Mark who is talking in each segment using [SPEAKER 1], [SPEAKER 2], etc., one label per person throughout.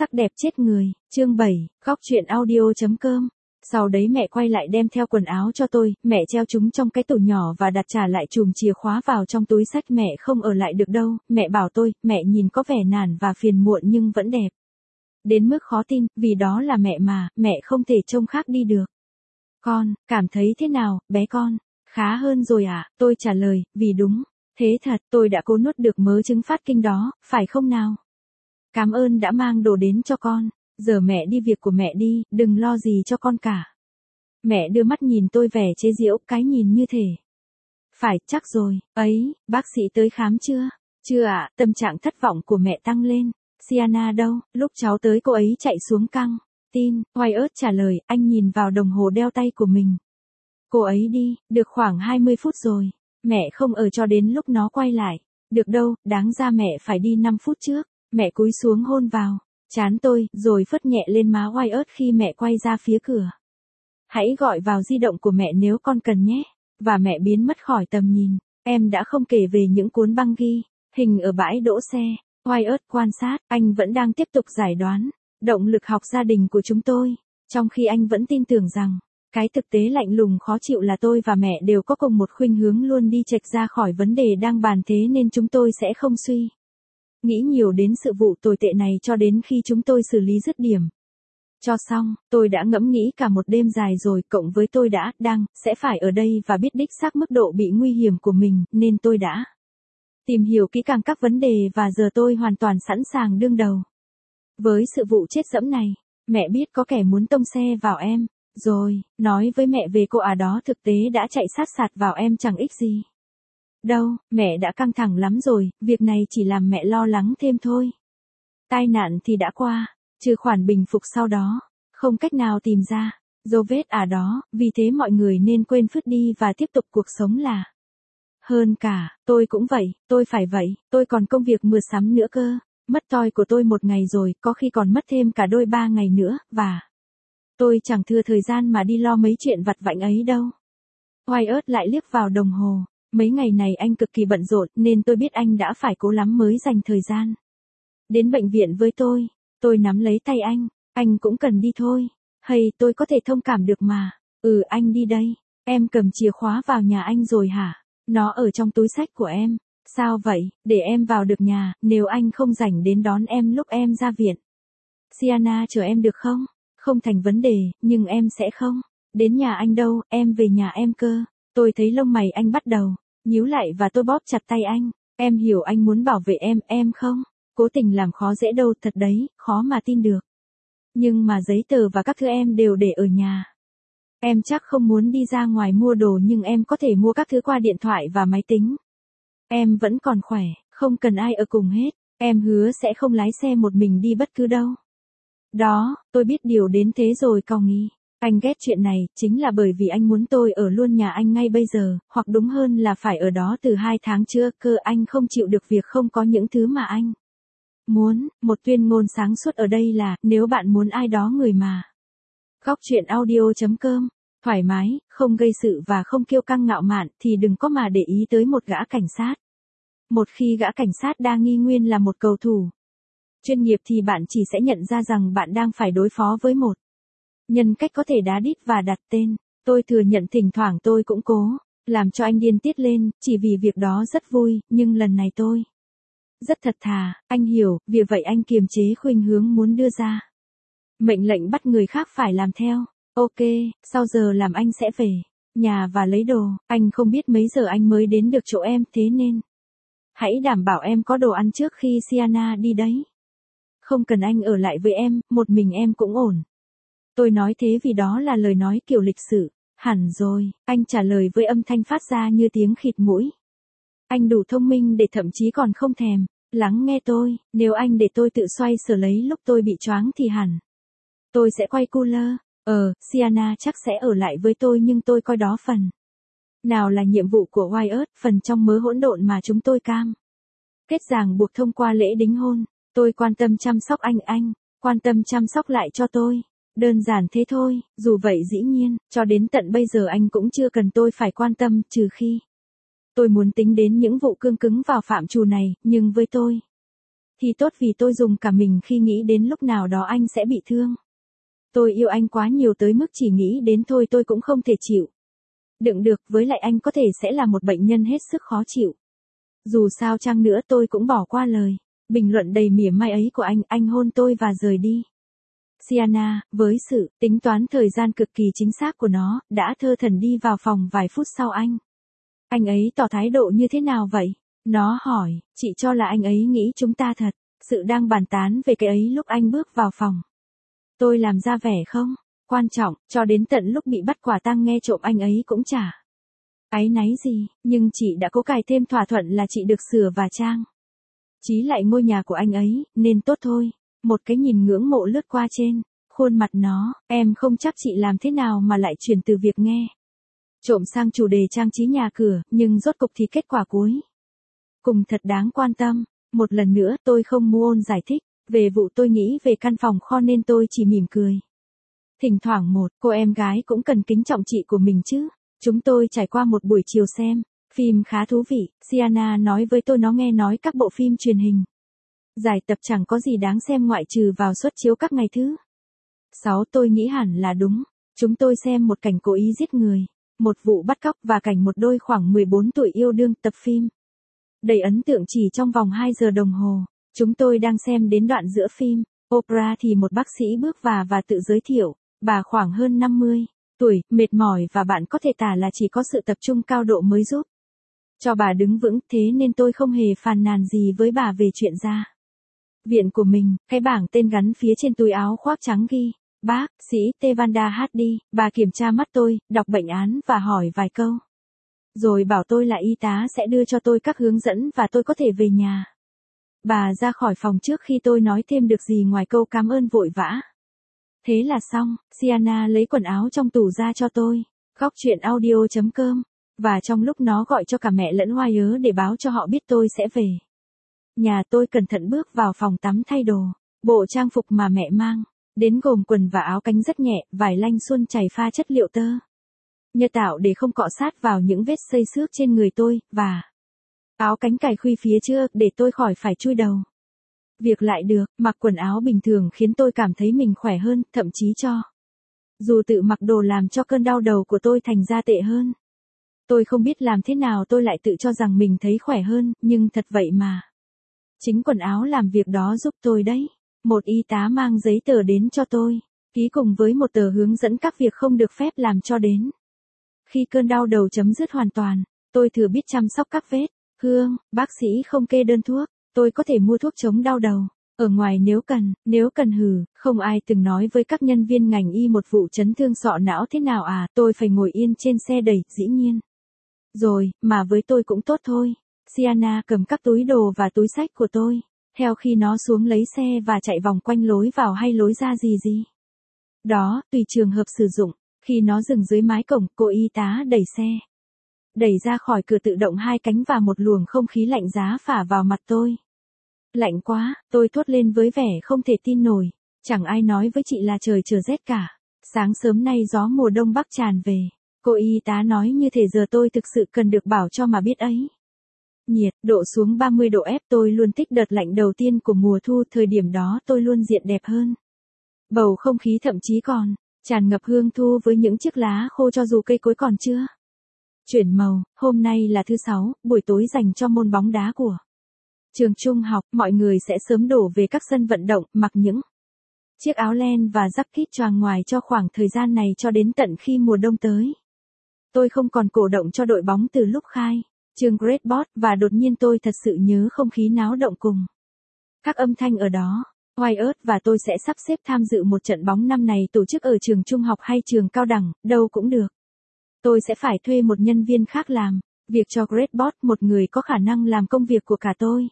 [SPEAKER 1] Sắc đẹp chết người, chương 7, góc chuyện audio.com. Sau đấy mẹ quay lại đem theo quần áo cho tôi, mẹ treo chúng trong cái tủ nhỏ và đặt trả lại chùm chìa khóa vào trong túi xách. Mẹ không ở lại được đâu, mẹ bảo tôi, mẹ nhìn có vẻ nản và phiền muộn nhưng vẫn đẹp. Đến mức khó tin, vì đó là mẹ mà, mẹ không thể trông khác đi được. Con, cảm thấy thế nào, bé con? Khá hơn rồi à? Tôi trả lời, vì đúng. Thế thật, tôi đã cố nuốt được mớ trứng phát kinh đó, phải không nào? Cảm ơn đã mang đồ đến cho con. Giờ mẹ đi việc của mẹ đi, đừng lo gì cho con cả. Mẹ đưa mắt nhìn tôi vẻ chế giễu, cái nhìn như thể. Phải, chắc rồi, ấy, bác sĩ tới khám chưa? Chưa ạ, tâm trạng thất vọng của mẹ tăng lên. Sienna đâu? Lúc cháu tới cô ấy chạy xuống căng tin. Wyatt trả lời, anh nhìn vào đồng hồ đeo tay của mình. Cô ấy đi, được khoảng 20 phút rồi. Mẹ không ở cho đến lúc nó quay lại. Được đâu, đáng ra mẹ phải đi 5 phút trước. Mẹ cúi xuống hôn vào trán tôi, rồi phất nhẹ lên má Wyatt khi mẹ quay ra phía cửa. Hãy gọi vào di động của mẹ nếu con cần nhé. Và mẹ biến mất khỏi tầm nhìn. Em đã không kể về những cuốn băng ghi hình ở bãi đỗ xe. Wyatt quan sát, anh vẫn đang tiếp tục giải đoán động lực học gia đình của chúng tôi, trong khi anh vẫn tin tưởng rằng cái thực tế lạnh lùng khó chịu là tôi và mẹ đều có cùng một khuynh hướng luôn đi chệch ra khỏi vấn đề đang bàn, thế nên chúng tôi sẽ không suy nghĩ nhiều đến sự vụ tồi tệ này cho đến khi chúng tôi xử lý dứt điểm. Cho xong, tôi đã ngẫm nghĩ cả một đêm dài rồi, cộng với tôi sẽ phải ở đây và biết đích xác mức độ bị nguy hiểm của mình, nên tôi đã tìm hiểu kỹ càng các vấn đề và giờ tôi hoàn toàn sẵn sàng đương đầu với sự vụ chết dẫm này. Mẹ biết có kẻ muốn tông xe vào em, rồi, nói với mẹ về cô đó thực tế đã chạy sát sạt vào em chẳng ích gì. Đâu, mẹ đã căng thẳng lắm rồi, việc này chỉ làm mẹ lo lắng thêm thôi. Tai nạn thì đã qua, trừ khoản bình phục sau đó, không cách nào tìm ra dấu vết đó, vì thế mọi người nên quên phứt đi và tiếp tục cuộc sống là. Hơn cả, tôi cũng vậy, tôi phải vậy, tôi còn công việc mua sắm nữa cơ. Mất toi của tôi 1 ngày rồi, có khi còn mất thêm cả đôi 3 ngày nữa, và tôi chẳng thừa thời gian mà đi lo mấy chuyện vặt vãnh ấy đâu. Wyatt lại liếc vào đồng hồ. Mấy ngày này anh cực kỳ bận rộn, nên tôi biết anh đã phải cố lắm mới dành thời gian đến bệnh viện với tôi. Tôi nắm lấy tay anh cũng cần đi thôi. Hay, tôi có thể thông cảm được mà. Anh đi đây. Em cầm chìa khóa vào nhà anh rồi hả? Nó ở trong túi xách của em. Sao vậy, để em vào được nhà, nếu anh không rảnh đến đón em lúc em ra viện. Sienna chờ em được không? Không thành vấn đề, nhưng em sẽ không đến nhà anh đâu, em về nhà em cơ. Tôi thấy lông mày anh bắt đầu nhíu lại và tôi bóp chặt tay anh. Em hiểu anh muốn bảo vệ em không? Cố tình làm khó dễ đâu, thật đấy, khó mà tin được. Nhưng mà giấy tờ và các thứ em đều để ở nhà. Em chắc không muốn đi ra ngoài mua đồ, nhưng em có thể mua các thứ qua điện thoại và máy tính. Em vẫn còn khỏe, không cần ai ở cùng hết. Em hứa sẽ không lái xe một mình đi bất cứ đâu. Đó, tôi biết điều đến thế rồi cau nghi. Anh ghét chuyện này, chính là bởi vì anh muốn tôi ở luôn nhà anh ngay bây giờ, hoặc đúng hơn là phải ở đó từ 2 tháng trước cơ. Anh không chịu được việc không có những thứ mà anh muốn. Một tuyên ngôn sáng suốt ở đây là, nếu bạn muốn ai đó người mà. Góc chuyện audio.com. Thoải mái, không gây sự và không kiêu căng ngạo mạn, thì đừng có mà để ý tới một gã cảnh sát. Một khi gã cảnh sát đa nghi nguyên là một cầu thủ chuyên nghiệp thì bạn chỉ sẽ nhận ra rằng bạn đang phải đối phó với một nhân cách có thể đá đít và đặt tên. Tôi thừa nhận thỉnh thoảng tôi cũng cố làm cho anh điên tiết lên, chỉ vì việc đó rất vui, nhưng lần này tôi rất thật thà, anh hiểu, vì vậy anh kiềm chế khuynh hướng muốn đưa ra mệnh lệnh bắt người khác phải làm theo. Ok, sau giờ làm anh sẽ về nhà và lấy đồ. Anh không biết mấy giờ anh mới đến được chỗ em, thế nên hãy đảm bảo em có đồ ăn trước khi Sienna đi đấy. Không cần anh ở lại với em, một mình em cũng ổn. Tôi nói thế vì đó là lời nói kiểu lịch sự. Hẳn rồi, anh trả lời với âm thanh phát ra như tiếng khịt mũi. Anh đủ thông minh để thậm chí còn không thèm lắng nghe tôi. Nếu anh để tôi tự xoay sở lấy lúc tôi bị choáng thì hẳn tôi sẽ quay cooler. Sienna chắc sẽ ở lại với tôi, nhưng tôi coi đó phần nào là nhiệm vụ của Wyatt, phần trong mớ hỗn độn mà chúng tôi cam kết ràng buộc thông qua lễ đính hôn. Tôi quan tâm chăm sóc anh quan tâm chăm sóc lại cho tôi. Đơn giản thế thôi, dù vậy dĩ nhiên, cho đến tận bây giờ anh cũng chưa cần tôi phải quan tâm, trừ khi tôi muốn tính đến những vụ cương cứng vào phạm trù này, nhưng với tôi Thì tốt vì tôi dùng cả mình khi nghĩ đến lúc nào đó anh sẽ bị thương. Tôi yêu anh quá nhiều tới mức chỉ nghĩ đến thôi tôi cũng không thể chịu đựng được, với lại anh có thể sẽ là một bệnh nhân hết sức khó chịu. Dù sao chăng nữa tôi cũng bỏ qua lời bình luận đầy mỉa mai ấy của anh hôn tôi và rời đi. Sienna, với sự tính toán thời gian cực kỳ chính xác của nó, đã thơ thẩn đi vào phòng vài phút sau anh. Anh ấy tỏ thái độ như thế nào vậy? Nó hỏi, chị cho là anh ấy nghĩ chúng ta thật sự đang bàn tán về cái ấy lúc anh bước vào phòng. Tôi làm ra vẻ không quan trọng, cho đến tận lúc bị bắt quả tang nghe trộm anh ấy cũng chả áy náy gì, nhưng chị đã cố cài thêm thỏa thuận là chị được sửa và trang trí lại ngôi nhà của anh ấy, nên tốt thôi. Một cái nhìn ngưỡng mộ lướt qua trên khuôn mặt nó, em không chắc chị làm thế nào mà lại chuyển từ việc nghe trộm sang chủ đề trang trí nhà cửa, nhưng rốt cục thì kết quả cuối cùng thật đáng quan tâm. Một lần nữa tôi không muốn giải thích về vụ tôi nghĩ về căn phòng kho nên tôi chỉ mỉm cười. Thỉnh thoảng một cô em gái cũng cần kính trọng chị của mình chứ. Chúng tôi trải qua một buổi chiều xem phim khá thú vị. Sienna nói với tôi nó nghe nói các bộ phim truyền hình giải tập chẳng có gì đáng xem ngoại trừ vào suất chiếu các ngày thứ 6. Tôi nghĩ hẳn là đúng. Chúng tôi xem một cảnh cố ý giết người, một vụ bắt cóc và cảnh một đôi khoảng 14 tuổi yêu đương. Tập phim đầy ấn tượng chỉ trong vòng 2 giờ đồng hồ. Chúng tôi đang xem đến đoạn giữa phim opera thì một bác sĩ bước vào và tự giới thiệu. Bà khoảng hơn 50 tuổi, mệt mỏi và bạn có thể tả là chỉ có sự tập trung cao độ mới giúp cho bà đứng vững, thế nên tôi không hề phàn nàn gì với bà về chuyện gia viện của mình. Cái bảng tên gắn phía trên túi áo khoác trắng ghi, bác sĩ Tevanda Hardy. Bà kiểm tra mắt tôi, đọc bệnh án và hỏi vài câu. Rồi bảo tôi là y tá sẽ đưa cho tôi các hướng dẫn và tôi có thể về nhà. Bà ra khỏi phòng trước khi tôi nói thêm được gì ngoài câu cảm ơn vội vã. Thế là xong. Sienna lấy quần áo trong tủ ra cho tôi. Góc chuyện audio.com. Và trong lúc nó gọi cho cả mẹ lẫn Wire để báo cho họ biết tôi sẽ về nhà, tôi cẩn thận bước vào phòng tắm thay đồ. Bộ trang phục mà mẹ mang đến gồm quần và áo cánh rất nhẹ, vải lanh suôn chảy pha chất liệu tơ nhựa tạo để không cọ sát vào những vết xây xước trên người tôi, và áo cánh cài khuy phía trước để tôi khỏi phải chui đầu việc lại được. Mặc quần áo bình thường khiến tôi cảm thấy mình khỏe hơn, thậm chí cho dù tự mặc đồ làm cho cơn đau đầu của tôi thành ra tệ hơn. Tôi không biết làm thế nào tôi lại tự cho rằng mình thấy khỏe hơn, nhưng thật vậy mà. Chính quần áo làm việc đó giúp tôi đấy. Một y tá mang giấy tờ đến cho tôi, ký cùng với một tờ hướng dẫn các việc không được phép làm cho đến khi cơn đau đầu chấm dứt hoàn toàn. Tôi thừa biết chăm sóc các vết thương. Bác sĩ không kê đơn thuốc. Tôi có thể mua thuốc chống đau đầu ở ngoài nếu cần hừ. Không ai từng nói với các nhân viên ngành y một vụ chấn thương sọ não thế nào à. Tôi phải ngồi yên trên xe đẩy, dĩ nhiên rồi, mà với tôi cũng tốt thôi. Sienna cầm các túi đồ và túi xách của tôi, theo khi nó xuống lấy xe và chạy vòng quanh lối vào hay lối ra gì đó, tùy trường hợp sử dụng. Khi nó dừng dưới mái cổng, cô y tá đẩy xe đẩy ra khỏi cửa tự động hai cánh và một luồng không khí lạnh giá phả vào mặt tôi. Lạnh quá, tôi thốt lên với vẻ không thể tin nổi. Chẳng ai nói với chị là trời trở rét cả. Sáng sớm nay gió mùa đông bắc tràn về. Cô y tá nói như thể giờ tôi thực sự cần được bảo cho mà biết ấy. Nhiệt độ xuống 30 độ F. Tôi luôn thích đợt lạnh đầu tiên của mùa thu. Thời điểm đó tôi luôn diện đẹp hơn. Bầu không khí thậm chí còn tràn ngập hương thu với những chiếc lá khô cho dù cây cối còn chưa chuyển màu. Hôm nay là thứ Sáu, buổi tối dành cho môn bóng đá của trường trung học. Mọi người sẽ sớm đổ về các sân vận động, mặc những chiếc áo len và jacket choàng ngoài cho khoảng thời gian này cho đến tận khi mùa đông tới. Tôi không còn cổ động cho đội bóng từ lúc khai trường Great Board, và đột nhiên tôi thật sự nhớ không khí náo động cùng các âm thanh ở đó. Wyatt và tôi sẽ sắp xếp tham dự một trận bóng năm này tổ chức ở trường trung học hay trường cao đẳng, đâu cũng được. Tôi sẽ phải thuê một nhân viên khác làm việc cho Great Board, một người có khả năng làm công việc của cả tôi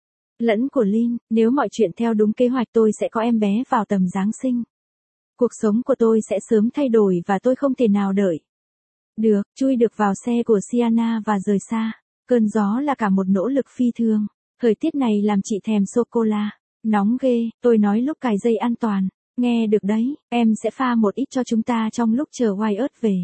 [SPEAKER 1] lẫn của Lynn. Nếu mọi chuyện theo đúng kế hoạch tôi sẽ có em bé vào tầm Giáng sinh. Cuộc sống của tôi sẽ sớm thay đổi và tôi không thể nào đợi được, chui được vào xe của Sienna và rời xa. Cơn gió là cả một nỗ lực phi thường. Thời tiết này làm chị thèm sô-cô-la. Nóng ghê, tôi nói lúc cài dây an toàn. Nghe được đấy, em sẽ pha một ít cho chúng ta trong lúc chờ Wyatt về.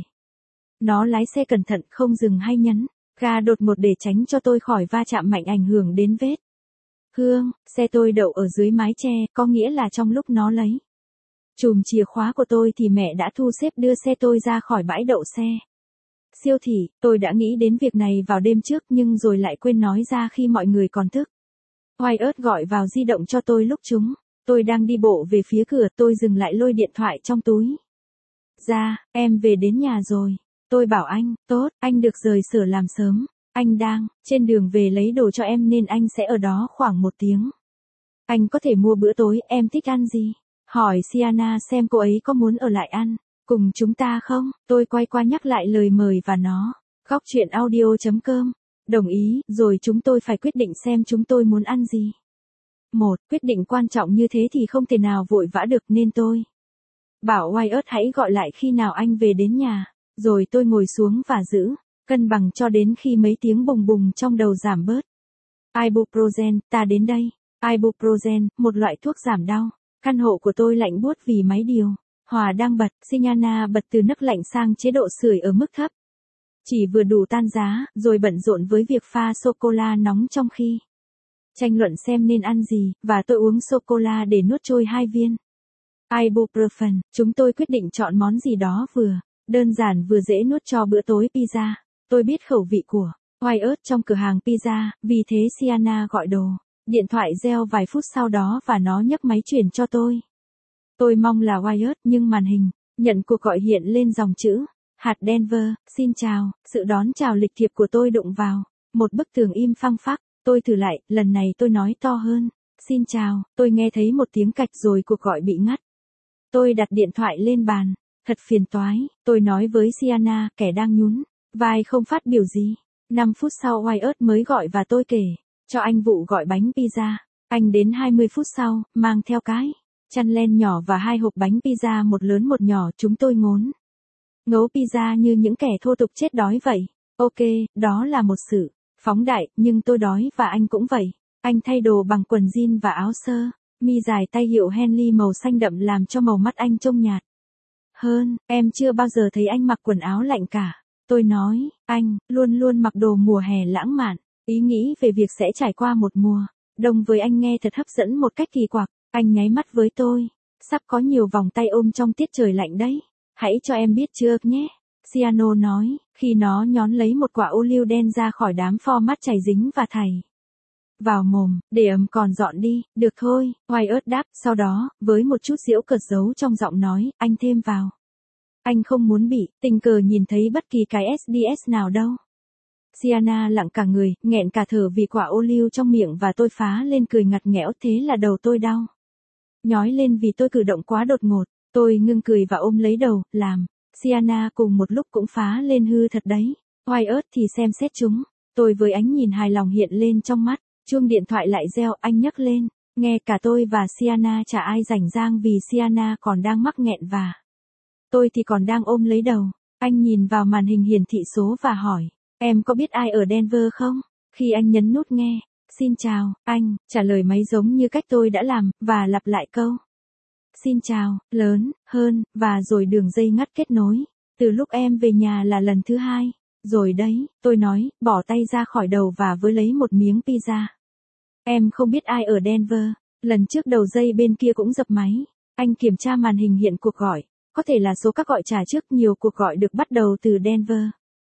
[SPEAKER 1] Nó lái xe cẩn thận, không dừng hay nhấn ga đột ngột để tránh cho tôi khỏi va chạm mạnh ảnh hưởng đến vết Hương, xe tôi đậu ở dưới mái che, có nghĩa là trong lúc nó lấy chùm chìa khóa của tôi thì mẹ đã thu xếp đưa xe tôi ra khỏi bãi đậu xe siêu thị. Tôi đã nghĩ đến việc này vào đêm trước nhưng rồi lại quên nói ra khi mọi người còn thức. Wyatt gọi vào di động cho tôi lúc tôi đang đi bộ về phía cửa. Tôi dừng lại lôi điện thoại trong túi ra. Em về đến nhà rồi. Tôi bảo anh, tốt, anh được rời sở làm sớm. Anh đang trên đường về lấy đồ cho em nên anh sẽ ở đó khoảng 1 tiếng. Anh có thể mua bữa tối, em thích ăn gì? Hỏi Sienna xem cô ấy có muốn ở lại ăn cùng chúng ta không? Tôi quay qua nhắc lại lời mời và nó. Góc chuyện audio.com. Đồng ý, rồi chúng tôi phải quyết định xem chúng tôi muốn ăn gì. Quyết định quan trọng như thế thì không thể nào vội vã được nên tôi bảo Wyatt hãy gọi lại khi nào anh về đến nhà. Rồi tôi ngồi xuống và giữ cân bằng cho đến khi mấy tiếng bùng bùng trong đầu giảm bớt. Ibuprofen, ta đến đây. Ibuprofen, một loại thuốc giảm đau. Căn hộ của tôi lạnh buốt vì máy điều hòa đang bật. Sienna bật từ nấc lạnh sang chế độ sưởi ở mức thấp. Chỉ vừa đủ tan giá, rồi bận rộn với việc pha sô-cô-la nóng trong khi tranh luận xem nên ăn gì, và tôi uống sô-cô-la để nuốt trôi 2 viên ibuprofen. Chúng tôi quyết định chọn món gì đó vừa đơn giản vừa dễ nuốt cho bữa tối. Pizza. Tôi biết khẩu vị của Wyatt trong cửa hàng pizza, vì thế Sienna gọi đồ. Điện thoại reo vài phút sau đó và nó nhấc máy chuyển cho tôi. Tôi mong là Wyatt nhưng màn hình nhận cuộc gọi hiện lên dòng chữ hạt Denver, xin chào. Sự đón chào lịch thiệp của tôi đụng vào một bức tường im phăng phắc. Tôi thử lại, lần này tôi nói to hơn. Xin chào. Tôi nghe thấy một tiếng cạch rồi cuộc gọi bị ngắt. Tôi đặt điện thoại lên bàn. Thật phiền toái, tôi nói với Sienna, kẻ đang nhún vai không phát biểu gì. 5 phút sau Wyatt mới gọi và tôi kể cho anh vụ gọi bánh pizza. Anh đến 20 phút sau, mang theo cái chăn len nhỏ và 2 hộp bánh pizza, một lớn một nhỏ. Chúng tôi ngốn ngấu pizza như những kẻ thô tục chết đói vậy. Ok, đó là một sự phóng đại, nhưng tôi đói và anh cũng vậy. Anh thay đồ bằng quần jean và áo sơ mi dài tay hiệu Henley màu xanh đậm làm cho màu mắt anh trông nhạt hơn. Em chưa bao giờ thấy anh mặc quần áo lạnh cả. Tôi nói, anh luôn luôn mặc đồ mùa hè lãng mạn. Ý nghĩ về việc sẽ trải qua một mùa đông với anh nghe thật hấp dẫn một cách kỳ quặc. Anh nháy mắt với tôi. Sắp có nhiều vòng tay ôm trong tiết trời lạnh đấy. Hãy cho em biết chưa nhé. Siano nói, khi nó nhón lấy một quả ô liu đen ra khỏi đám format chảy dính và thảy vào mồm, để ấm còn dọn đi. Được thôi, Wyatt đáp. Sau đó, với một chút giễu cợt giấu trong giọng nói, anh thêm vào. Anh không muốn bị tình cờ nhìn thấy bất kỳ cái SDS nào đâu. Sienna lặng cả người, nghẹn cả thở vì quả ô liu trong miệng và tôi phá lên cười ngặt nghẽo. Thế là đầu tôi đau nhói lên vì tôi cử động quá đột ngột. Tôi ngưng cười và ôm lấy đầu, làm Sienna cùng một lúc cũng phá lên hư thật đấy. Wyatt thì xem xét chúng. Tôi với ánh nhìn hài lòng hiện lên trong mắt. Chuông điện thoại lại reo, anh nhấc lên. Nghe cả tôi và Sienna chả ai rảnh rang vì Sienna còn đang mắc nghẹn và tôi thì còn đang ôm lấy đầu. Anh nhìn vào màn hình hiển thị số và hỏi, em có biết ai ở Denver không? Khi anh nhấn nút nghe, xin chào, anh, trả lời máy giống như cách tôi đã làm, và lặp lại câu. Xin chào, lớn, hơn, và rồi đường dây ngắt kết nối. Từ lúc em về nhà là lần thứ 2. Rồi đấy, tôi nói, bỏ tay ra khỏi đầu và với lấy một miếng pizza. Em không biết ai ở Denver. Lần trước đầu dây bên kia cũng dập máy. Anh kiểm tra màn hình hiện cuộc gọi. Có thể là số các gọi trả trước. Nhiều cuộc gọi được bắt đầu từ Denver.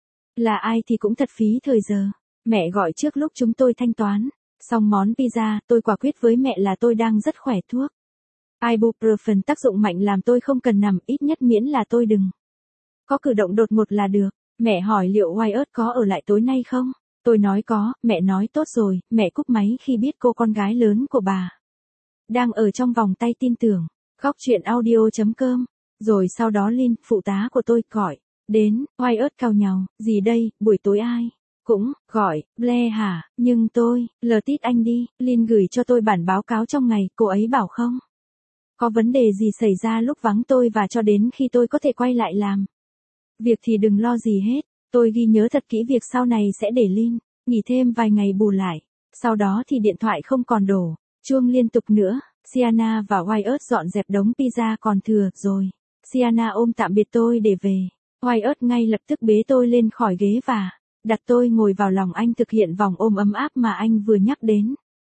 [SPEAKER 1] Là ai thì cũng thật phí thời giờ. Mẹ gọi trước lúc chúng tôi thanh toán. Xong món pizza, tôi quả quyết với mẹ là tôi đang rất khỏe. Thuốc Ibuprofen tác dụng mạnh làm tôi không cần nằm, ít nhất miễn là tôi đừng có cử động đột ngột là được. Mẹ hỏi liệu Wyatt có ở lại tối nay không? Tôi nói có. Mẹ nói tốt rồi. Mẹ cúp máy khi biết cô con gái lớn của bà đang ở trong vòng tay tin tưởng. Góc chuyện audio.com. Rồi sau đó Lynn, phụ tá của tôi, gọi đến. Wyatt cau nhàu, gì đây, buổi tối ai cũng gọi Blair hả? Nhưng tôi lờ tít anh đi. Lynn gửi cho tôi bản báo cáo trong ngày. Cô ấy bảo không có vấn đề gì xảy ra lúc vắng tôi và cho đến khi tôi có thể quay lại làm việc thì đừng lo gì hết. Tôi ghi nhớ thật kỹ việc sau này sẽ để Lynn nghỉ thêm vài ngày bù lại. Sau đó thì điện thoại không còn đổ chuông liên tục nữa. Sienna và Wyatt dọn dẹp đống pizza còn thừa rồi. Sienna ôm tạm biệt tôi để về. Wyatt ngay lập tức bế tôi lên khỏi ghế và đặt tôi ngồi vào lòng anh, thực hiện vòng ôm ấm áp mà anh vừa nhắc đến.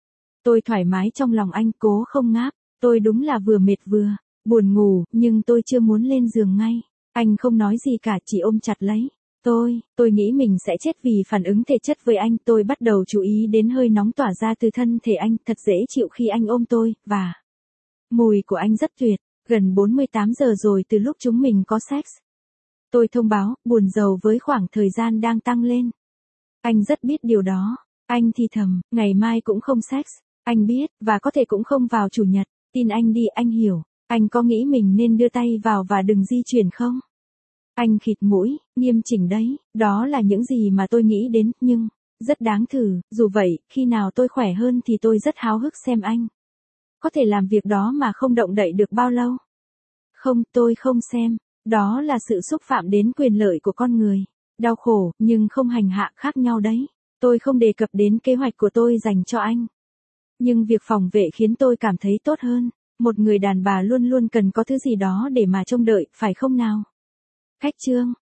[SPEAKER 1] Tôi thoải mái trong lòng anh, cố không ngáp. Tôi đúng là vừa mệt vừa buồn ngủ, nhưng tôi chưa muốn lên giường ngay. Anh không nói gì cả, chỉ ôm chặt lấy. Tôi nghĩ mình sẽ chết vì phản ứng thể chất với anh. Tôi bắt đầu chú ý đến hơi nóng tỏa ra từ thân thể anh, thật dễ chịu khi anh ôm tôi, và mùi của anh rất tuyệt. Gần 48 giờ rồi từ lúc chúng mình có sex. Tôi thông báo, buồn rầu với khoảng thời gian đang tăng lên. Anh rất biết điều đó. Anh thì thầm, ngày mai cũng không sex. Anh biết, và có thể cũng không vào chủ nhật. Tin anh đi, anh hiểu. Anh có nghĩ mình nên đưa tay vào và đừng di chuyển không? Anh khịt mũi, nghiêm chỉnh đấy. Đó là những gì mà tôi nghĩ đến, nhưng rất đáng thử. Dù vậy, khi nào tôi khỏe hơn thì tôi rất háo hức xem anh có thể làm việc đó mà không động đậy được bao lâu. Không, tôi không xem. Đó là sự xúc phạm đến quyền lợi của con người. Đau khổ, nhưng không hành hạ, khác nhau đấy. Tôi không đề cập đến kế hoạch của tôi dành cho anh. Nhưng việc phòng vệ khiến tôi cảm thấy tốt hơn. Một người đàn bà luôn luôn cần có thứ gì đó để mà trông đợi, phải không nào? Khách trương.